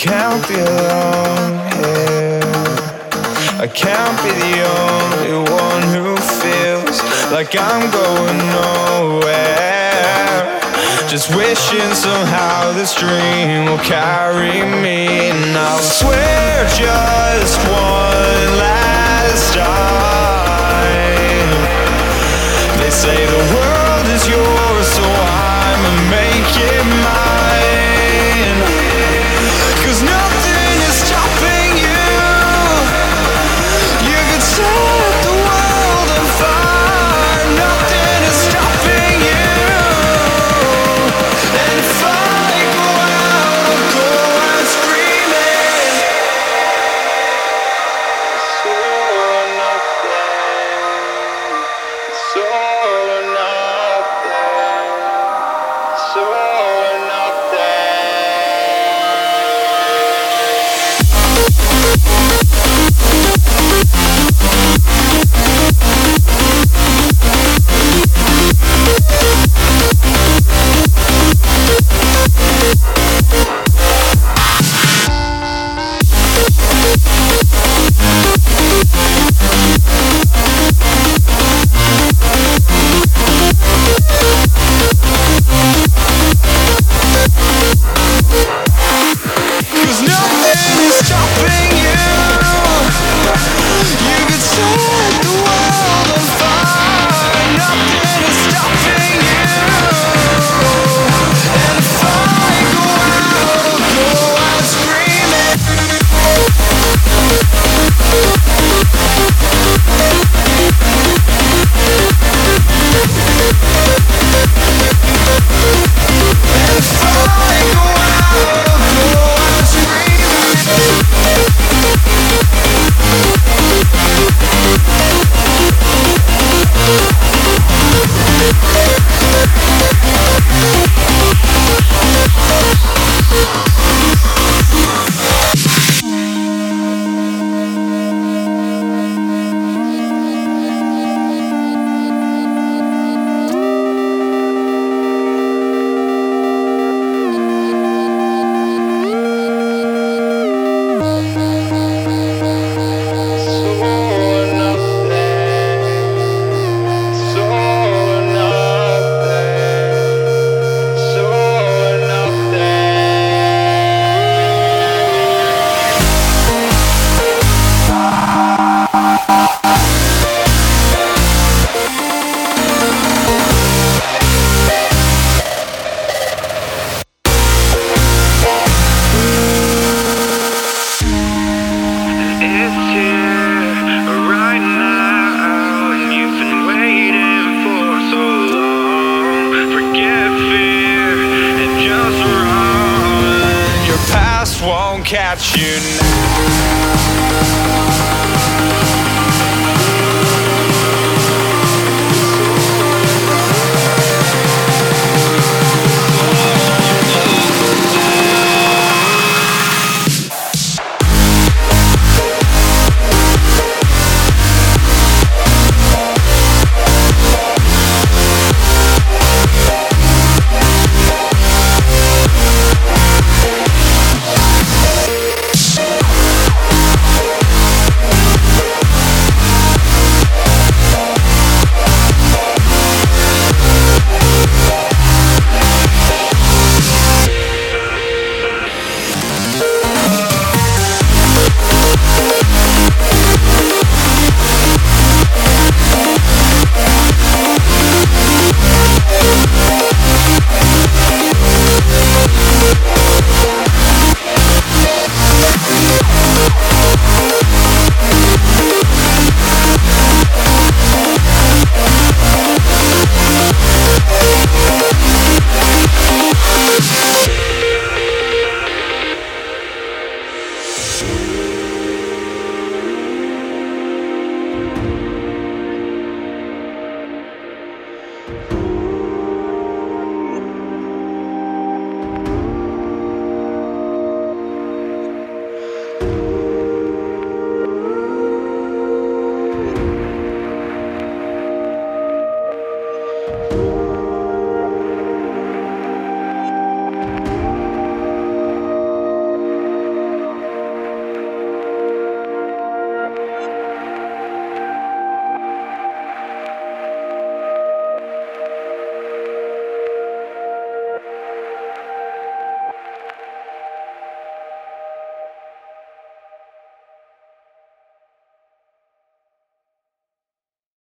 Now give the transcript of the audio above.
can't be alone here. I can't be the only one who feels like I'm going nowhere. Just wishing somehow this dream will carry me. And I'll swear just one last time. They say the world is yours, so I'ma make it mine. 'Cause nothing is stopping you. You could set the world on fire. Nothing is stopping you. And if I go out, I'll go out screaming. It's all or nothing. It's all or nothing. It's all or nothing. Cause nothing is stopping you. You could set the world on fire. Nothing is stopping you. And if I go out, I'll go out screaming. And if I go out, I'll go out won't catch you na